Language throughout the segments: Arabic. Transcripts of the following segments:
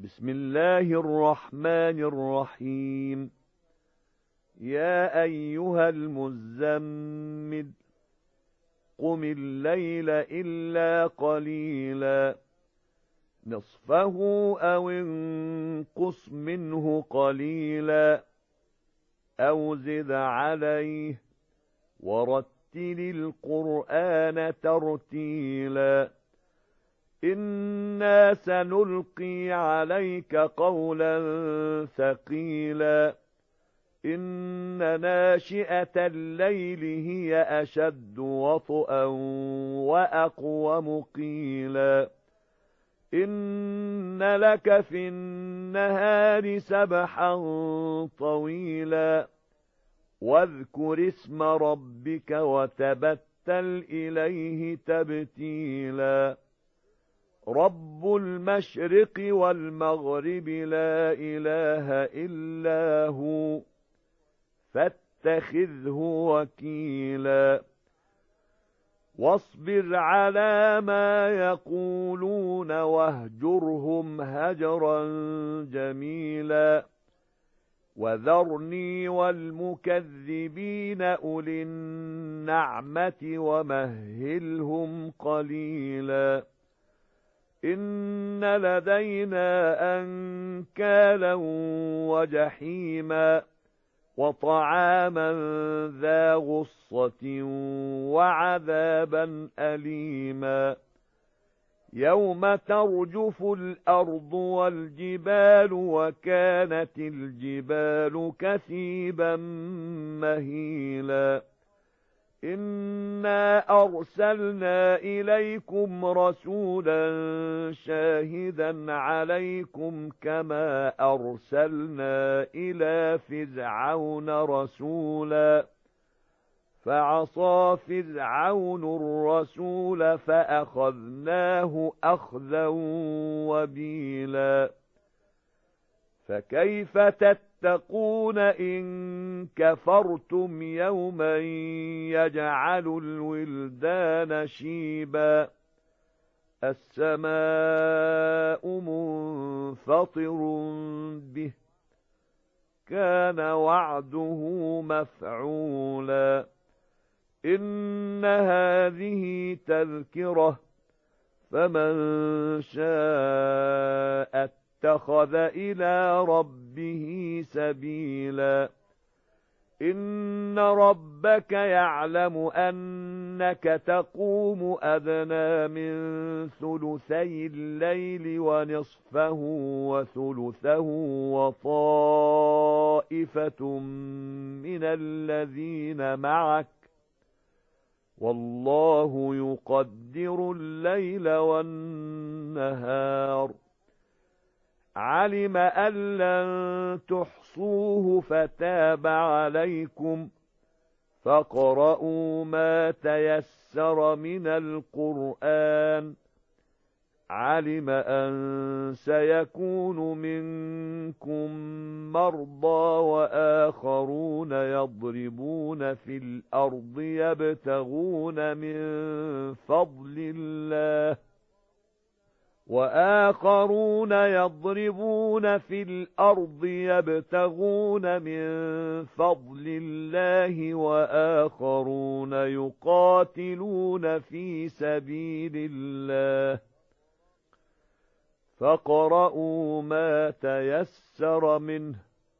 بسم الله الرحمن الرحيم. يا أيها المزمل قم الليل إلا قليلا نصفه أو انقص منه قليلا أو زد عليه ورتل القرآن ترتيلا إنا سنلقي عليك قولا ثقيلا إن ناشئة الليل هي أشد وطئا وأقوم قيلا إن لك في النهار سبحا طويلا واذكر اسم ربك وتبتل إليه تبتيلا رب المشرق والمغرب لا إله إلا هو فاتخذه وكيلا واصبر على ما يقولون واهجرهم هجرا جميلا وذرني والمكذبين أولي النعمة ومهلهم قليلا إن لدينا أنكالا وجحيما وطعاما ذا غصة وعذابا أليما يوم ترجف الأرض والجبال وكانت الجبال كثيبا مهيلا إنا أرسلنا إليكم رسولا شاهدا عليكم كما أرسلنا إلى فرعون رسولا فعصى فرعون الرسول فأخذناه أخذا وبيلا فكيف تتقون إن كفرتم يوما يجعل الولدان شيبا السماء منفطر به كان وعده مفعولا إن هذه تذكرة فمن شاء اتخذ إلى ربه سبيلا إن ربك يعلم أنك تقوم أدنى من ثلثي الليل ونصفه وثلثه وطائفة من الذين معك والله يقدر الليل والنهار علم أن لن تحصوه فتاب عليكم فاقرؤوا ما تيسر من القرآن علم أن سيكون منكم مرضى وآخرون يضربون في الأرض يبتغون من فضل الله وآخرون يضربون في الأرض يبتغون من فضل الله وآخرون يقاتلون في سبيل الله فاقرؤوا ما تيسر منه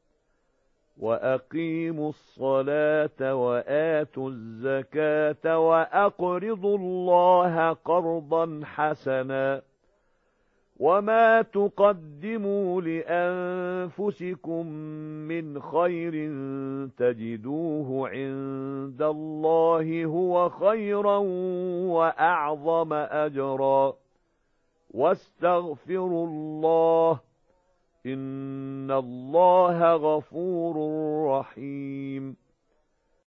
وأقيموا الصلاة وآتوا الزكاة وأقرضوا الله قرضا حسنا وما تقدموا لأنفسكم من خير تجدوه عند الله هو خيرا وأعظم أجرا واستغفروا الله إن الله غفور رحيم